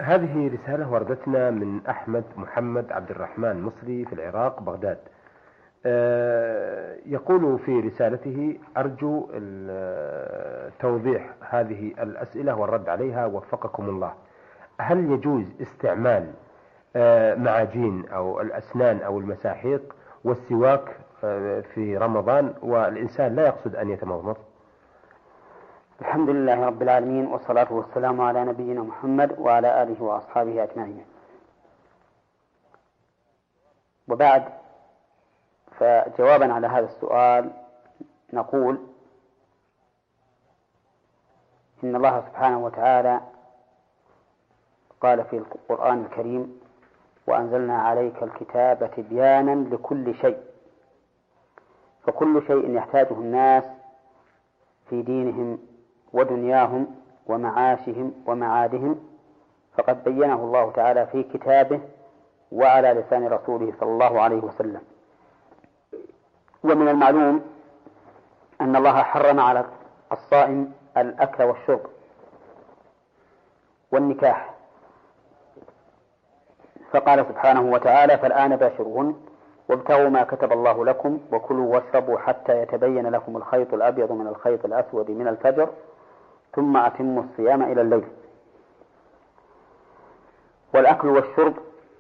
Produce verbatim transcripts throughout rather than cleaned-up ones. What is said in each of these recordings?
هذه رسالة وردتنا من أحمد محمد عبد الرحمن مصري في العراق بغداد. يقول في رسالته: أرجو توضيح هذه الأسئلة والرد عليها وفقكم الله. هل يجوز استعمال معاجين أو الأسنان أو المساحيق والسواك في رمضان والإنسان لا يقصد أن يتمضمض؟ الحمد لله رب العالمين، والصلاة والسلام على نبينا محمد وعلى آله وأصحابه أجمعين. وبعد، فجوابا على هذا السؤال نقول إن الله سبحانه وتعالى قال في القرآن الكريم: وأنزلنا عليك الكتاب تبيانا لكل شيء. فكل شيء يحتاجه الناس في دينهم ودنياهم ومعاشهم ومعادهم فقد بينه الله تعالى في كتابه وعلى لسان رسوله صلى الله عليه وسلم. ومن المعلوم أن الله حرم على الصائم الأكل والشرب والنكاح، فقال سبحانه وتعالى: فالآن باشروهن وابتغوا ما كتب الله لكم وكلوا واشربوا حتى يتبين لكم الخيط الأبيض من الخيط الأسود من الفجر ثم أتموا الصيام إلى الليل. والأكل والشرب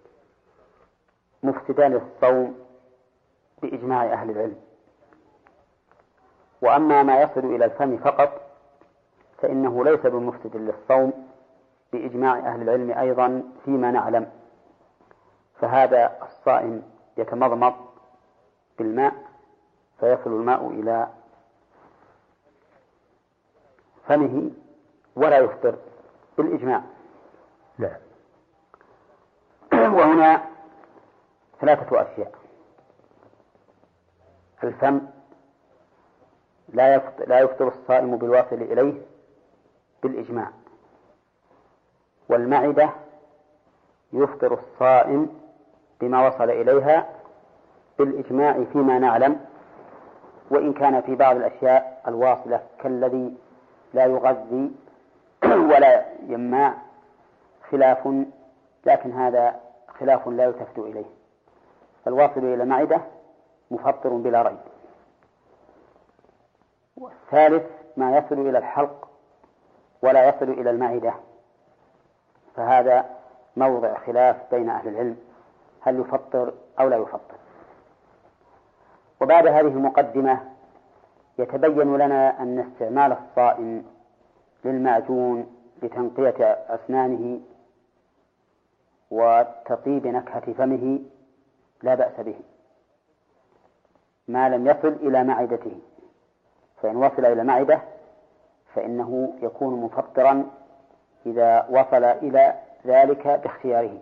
مفسدان للصوم بإجماع أهل العلم. وأما ما يصل إلى الفم فقط فإنه ليس بمفسد للصوم بإجماع أهل العلم أيضا فيما نعلم. فهذا الصائم يتمضمض بالماء فيصل الماء إلى فمه ولا يفطر بالإجماع. نعم. وهنا ثلاثة أشياء: الفم لا يفطر, لا يفطر الصائم بالواصل إليه بالإجماع، والمعدة يفطر الصائم بما وصل إليها بالإجماع فيما نعلم، وإن كان في بعض الأشياء الواصلة كالذي لا يغذي ولا يماع خلاف، لكن هذا خلاف لا يلتفت إليه. فالواصل إلى المعدة مفطر بلا ريب. والثالث ما يصل إلى الحلق ولا يصل إلى المعدة، فهذا موضع خلاف بين أهل العلم هل يفطر أو لا يفطر. وبعد هذه المقدمة يتبين لنا أن استعمال الصائم للمعجون لتنقية أسنانه وتطيب نكهة فمه لا بأس به ما لم يصل إلى معدته، فإن وصل إلى معدة فإنه يكون مفطرا إذا وصل إلى ذلك باختياره.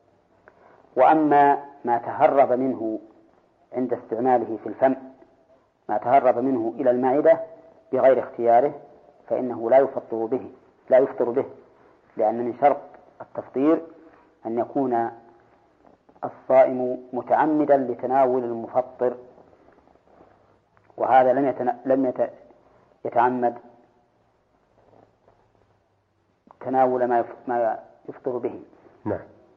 وأما ما تهرب منه عند استعماله في الفم، ما تهرب منه إلى المعدة بغير اختياره، فإنه لا يفطر به لا يفطر به لأن من شرط التفطير أن يكون الصائم متعمدا لتناول المفطر، وهذا لم يتن... لم يت... يتعمد تناول ما, يف... ما يفطر به. نعم.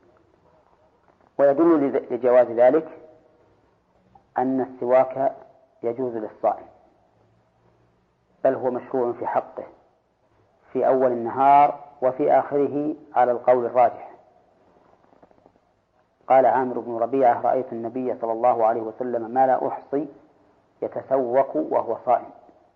ويدل لجواز ذلك أن السواك يجوز للصائم، بل هو مشروع في حقه في أول النهار وفي آخره على القول الراجح. قال عامر بن ربيعة: رأيت النبي صلى الله عليه وسلم ما لا أحصي يتسوق وهو صائم.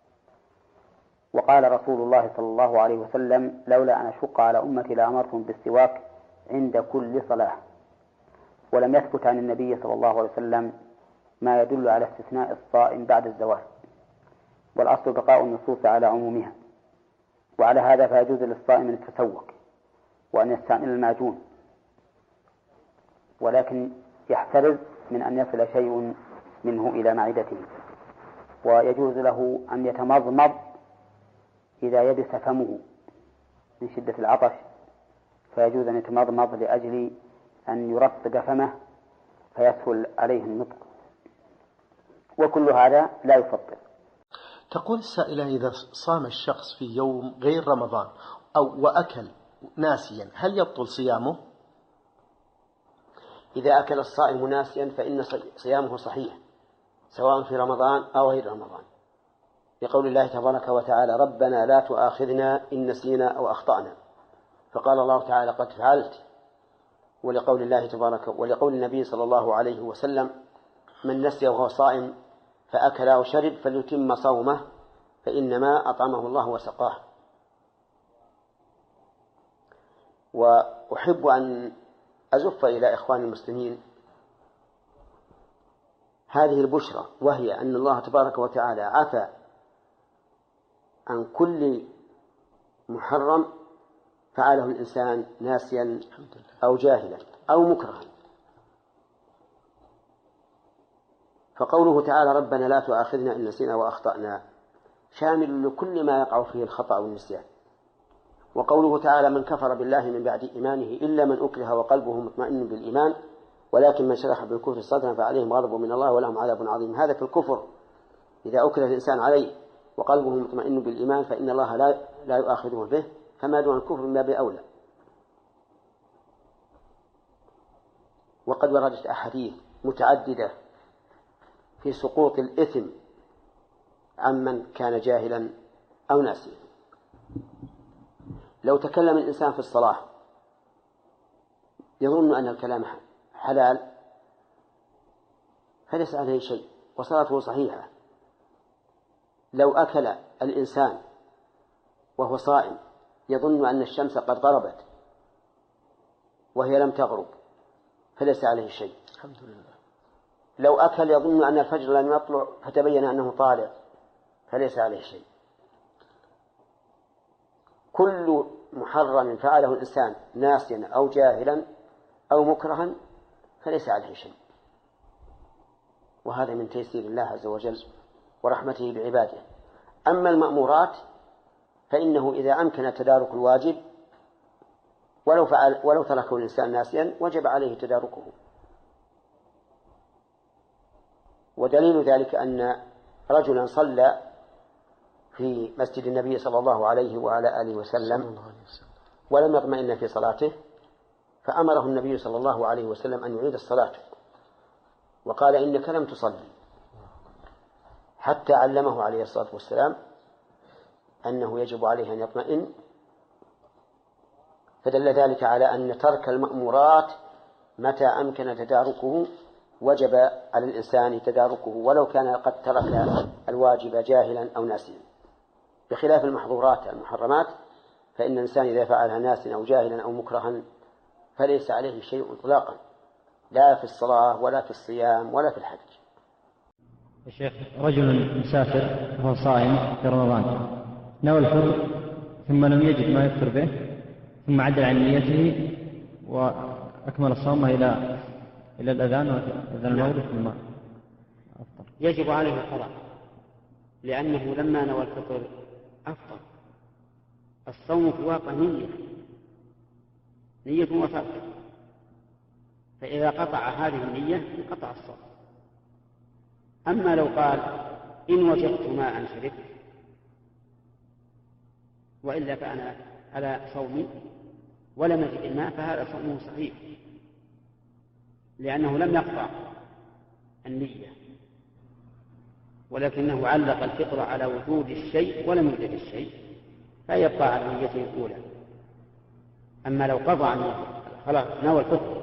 وقال رسول الله صلى الله عليه وسلم: لولا أن أشق على أمتي لأمرتهم بالسواك عند كل صلاة. ولم يثبت عن النبي صلى الله عليه وسلم ما يدل على استثناء الصائم بعد الزوال، والأصل بقاء النصوص على عمومها. وعلى هذا فيجوز للصائم أن يتسوق وأن يستعمل المعجون، ولكن يحترز من أن يصل شيء منه إلى معدته. ويجوز له أن يتمضمض إذا يبس فمه من شدة العطش، فيجوز أن يتمضمض لأجل أن يرطب فمه فيسهل عليه النطق، وكل هذا لا يفطر. تقول السائلة: إذا صام الشخص في يوم غير رمضان أو وأكل ناسيا هل يبطل صيامه؟ إذا أكل الصائم ناسيا فإن صيامه صحيح سواء في رمضان أو غير رمضان، لقول الله تبارك وتعالى: ربنا لا تؤاخذنا إن نسينا أو أخطأنا، فقال الله تعالى: قد فعلت. ولقول الله تبارك ولقول النبي صلى الله عليه وسلم: من نسي وهو صائم فأكل أو شرب فليتم صومه فإنما أطعمه الله وسقاه. وأحب أن أزف إلى إخواني المسلمين هذه البشرى، وهي أن الله تبارك وتعالى عفى عن كل محرم فعله الإنسان ناسيا أو جاهلا أو مكرها. فقوله تعالى: ربنا لا تؤاخذنا إن نسينا وأخطأنا شامل لكل ما يقع فيه الخطأ والنسيان. وقوله تعالى: من كفر بالله من بعد إيمانه إلا من أكره وقلبه مطمئن بالإيمان ولكن من شرح بالكفر صدرا فعليهم غضب من الله ولهم عذاب عظيم. هذا في الكفر، إذا أكره الإنسان عليه وقلبه مطمئن بالإيمان فإن الله لا لا يؤاخذه به، فما دون الكفر من باب أولى. وقد وردت أحاديث متعددة في سقوط الإثم عمن كان جاهلا أو ناسيا. لو تكلم الإنسان في الصلاة يظن أن الكلام حلال فليس عليه شيء وصلاته صحيحة. لو أكل الإنسان وهو صائم يظن أن الشمس قد غربت وهي لم تغرب فليس عليه شيء. الحمد لله. لو أكل يظن أن الفجر لم يطلع فتبين أنه طالع فليس عليه شيء. كل محرم فعله الإنسان ناسيا أو جاهلا أو مكرها فليس عليه شيء، وهذا من تيسير الله عز وجل ورحمته بعباده. أما المأمورات فإنه إذا أمكن تدارك الواجب ولو فعل ولو تركه الإنسان ناسيا وجب عليه تداركه. ودليل ذلك أن رجلا صلى في مسجد النبي صلى الله عليه وعلى آله وسلم ولم يطمئن في صلاته، فأمره النبي صلى الله عليه وسلم أن يعيد الصلاة، وقال: إنك لم تصلي، حتى علمه عليه الصلاة والسلام أنه يجب عليه أن يطمئن. فدل ذلك على أن ترك المأمورات متى أمكن تداركه وجب على الإنسان تداركه ولو كان قد ترك الواجب جاهلا أو ناسيا، بخلاف المحظورات المحرمات فإن الإنسان إذا فعلها ناسيا أو جاهلا أو مكرها فليس عليه شيء إطلاقا، لا في الصلاة ولا في الصيام ولا في الحج. يا شيخ، رجل مسافر وهو صائم في رمضان نوى الفطر ثم لم يجد ما يفطر به ثم عدل عن نيته وأكمل صومه إلى إلى الأذان وأذان المغرب ثم أفطر، يجب عليه القضاء لأنه لما نوى الفطر أفطر. الصوم في الواقع نية نية وترك، فإذا قطع هذه النية انقطع الصوم. أما لو قال: إن وجدت ماء شربت وإلا فأنا على صومي ولم يجد الماء فهذا صومه صحيح، لأنه لم يقطع النية ولكنه علق الفطر على وجود الشيء ولم يوجد الشيء فيبقى على نيته الأولى. أما لو قضى عن خلاص نوى الفطر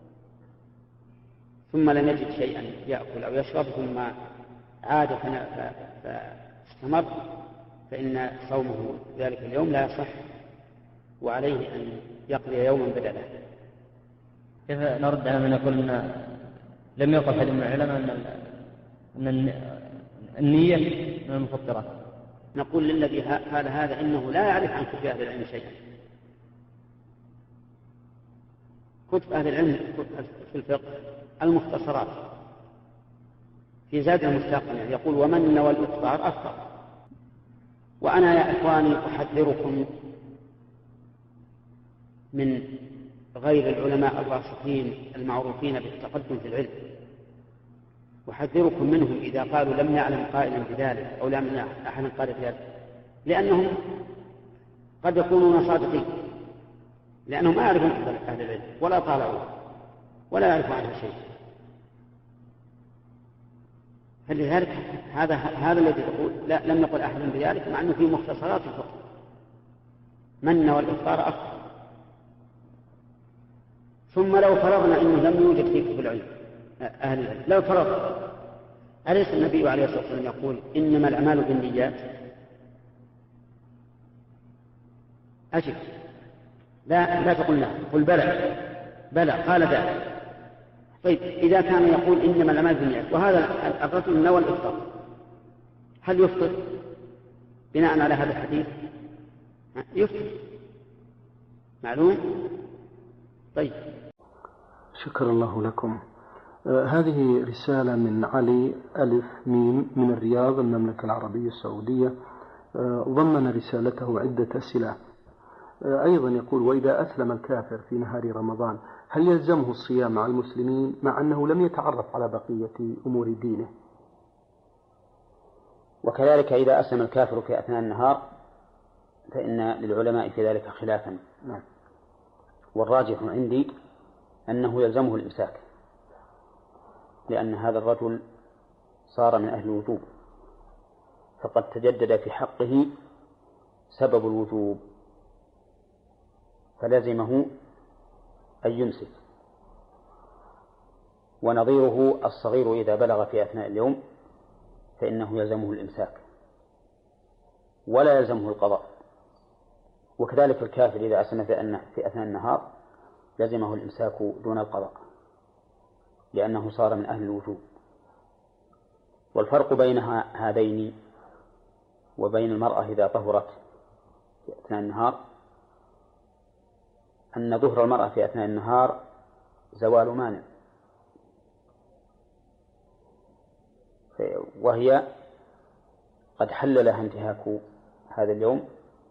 ثم لم يجد شيئا يأكل أو يشرب ثم عاد فاستمر فإن صومه ذلك اليوم لا يصح وعليه أن يقضي يوما بدله. كيف نرد على من يقول أن لم يقل أحد من العلماء أن النية من المفطرات؟ نقول للذي قال هذا إنه لا يعرف عن كتب أهل العلم شيئا. كتب أهل العلم في الفقه المختصرات في زاد المستقنع يقول: ومن نوى الإفطار أفطر. وأنا يا إخواني أحذركم من غير العلماء الراسخين المعروفين بالتقدم في العلم، أحذركم منهم إذا قالوا لم يعلم قائلا بذلك أو لم يعلم أحد قال بذلك، لأنهم قد يكونون صادقين لأنهم ما يعرفون أهل العلم ولا طالعوا ولا يعرفوا عنها شيء. فلذلك هذا هذا الذي يقول لا لم يقل أحد بذلك، مع أنه في مختصرات الفقه من والإفطار أكثر. ثم لو فرضنا أنه لم يوجد في كتب العلم أهل العلم، لو فرض أليس النبي عليه الصلاة والسلام يقول إنما الأعمال بالنيات؟ أجل لا لا تقول لا، قل بلى بلى قال ذلك. طيب إذا كان يقول إنما الأعمال بالنيات وهذا الرجل نوى الإفطار، هل يفطر بناء على هذا الحديث؟ يفطر معلوم. طيب شكر الله لكم. آه هذه رسالة من علي ألف ميم من الرياض المملكة العربية السعودية. آه ضمن رسالته عدة أسئلة. آه أيضا يقول: وإذا أسلم الكافر في نهار رمضان هل يلزمه الصيام مع المسلمين مع أنه لم يتعرف على بقية أمور دينه؟ وكذلك إذا أسلم الكافر في أثناء النهار فإن للعلماء في ذلك خلافا، والراجح عندي أنه يلزمه الإمساك، لأن هذا الرجل صار من أهل الوجوب، فقد تجدد في حقه سبب الوجوب فلزمه أن يمسك. ونظيره الصغير إذا بلغ في أثناء اليوم فإنه يلزمه الإمساك ولا يلزمه القضاء. وكذلك الكافر إذا أسلم في أثناء النهار لزمه الإمساك دون القضاء، لأنه صار من أهل الوجوب. والفرق بين هذين وبين المرأة إذا طهرت في أثناء النهار أن ظهر المرأة في أثناء النهار زوال مانع، وهي قد حل لها انتهاك هذا اليوم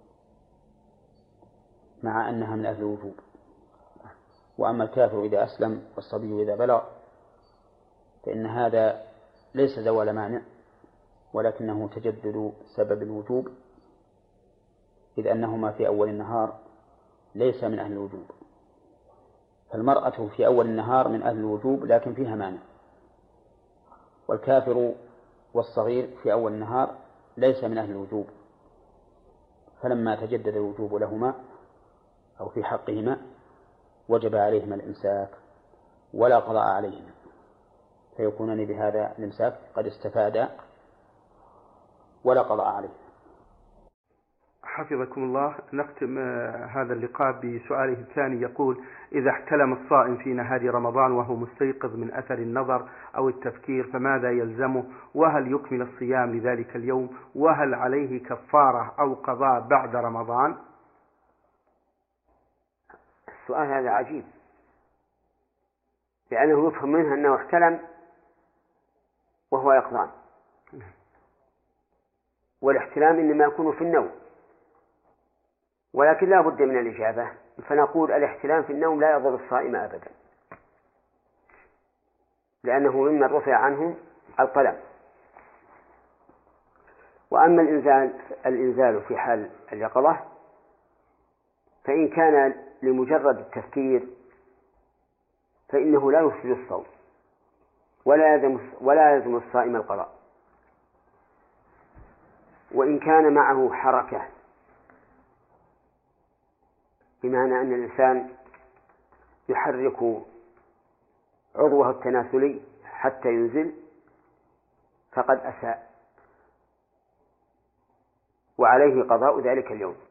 مع أنها من أهل الوجوب. وأما الكافر إذا أسلم والصبي إذا بلغ فإن هذا ليس زوال مانع ولكنه تجدد سبب الوجوب، إذ أنهما في أول النهار ليس من أهل الوجوب. فالمرأة في أول النهار من أهل الوجوب لكن فيها مانع، والكافر والصغير في أول النهار ليس من أهل الوجوب، فلما تجدد الوجوب لهما أو في حقهما وجب عليهما الإمساك ولا قضاء عليهما، فيكونان بهذا الإمساك قد استفادا ولا قضاء عليهما. حفظكم الله. نختم هذا اللقاء بسؤاله الثاني، يقول: إذا احتلم الصائم في نهار رمضان وهو مستيقظ من أثر النظر أو التفكير فماذا يلزمه؟ وهل يكمل الصيام لذلك اليوم؟ وهل عليه كفارة أو قضاء بعد رمضان؟ السؤال هذا عجيب، لأنه يفهم منها أنه احتلم وهو يقظان، والاحتلام إنما يكون في النوم، ولكن لا بد من الإجابة، فنقول الاحتلام في النوم لا يضر الصائم أبدا، لأنه مما رفع عنه القلم. وأما الإنزال الإنزال في حال اليقظة فإن كان لمجرد التفكير فإنه لا يفسد الصوم ولا يلزم ولا يلزم الصائم القضاء. وإن كان معه حركة، بمعنى أن الإنسان يحرك عضوه التناسلي حتى ينزل، فقد أساء وعليه قضاء ذلك اليوم.